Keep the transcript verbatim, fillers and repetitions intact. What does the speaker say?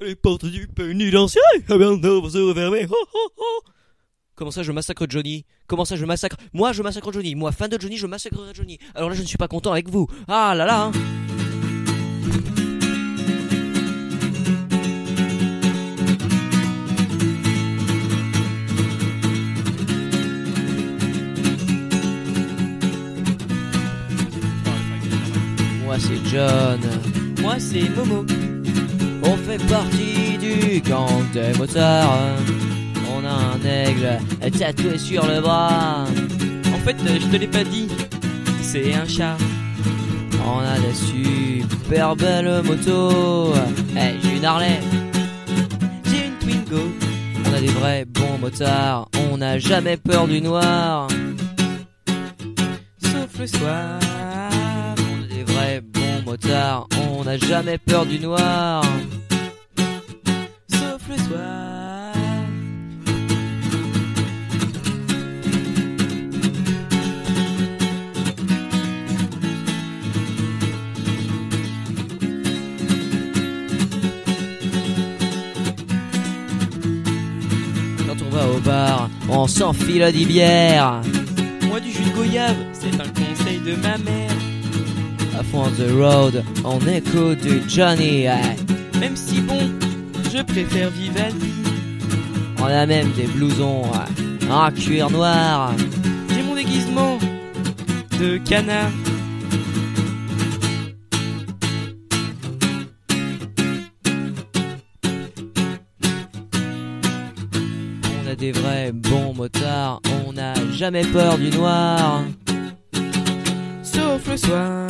Les portes du pénitencier, à bientôt vont se refermer. Ho, ho, ho. Comment ça je massacre Johnny? Comment ça je massacre? Moi je massacre Johnny. Moi fan de Johnny, je massacrerai Johnny. Alors là je ne suis pas content avec vous. Ah là là. Moi c'est John. Moi c'est Momo. On fait partie du gang des motards. On a un aigle tatoué sur le bras. En fait, euh, je te l'ai pas dit. C'est un chat. On a des super belles motos. Hey, j'ai une Harley. J'ai une Twingo. On a des vrais bons motards. On n'a jamais peur du noir. Sauf le soir. On a des vrais bons motards. On n'a jamais peur du noir. Sauf le soir. Quand on va au bar, on s'enfile dix bières. Moi du jus de goyave, c'est un conseil de ma mère. À fond on the road, on écoute du Johnny. Hey. Même si bon, je préfère Vivaldi. On a même des blousons ouais, en cuir noir. J'ai mon déguisement de canard. On a des vrais bons motards. On n'a jamais peur du noir. Sauf le soir.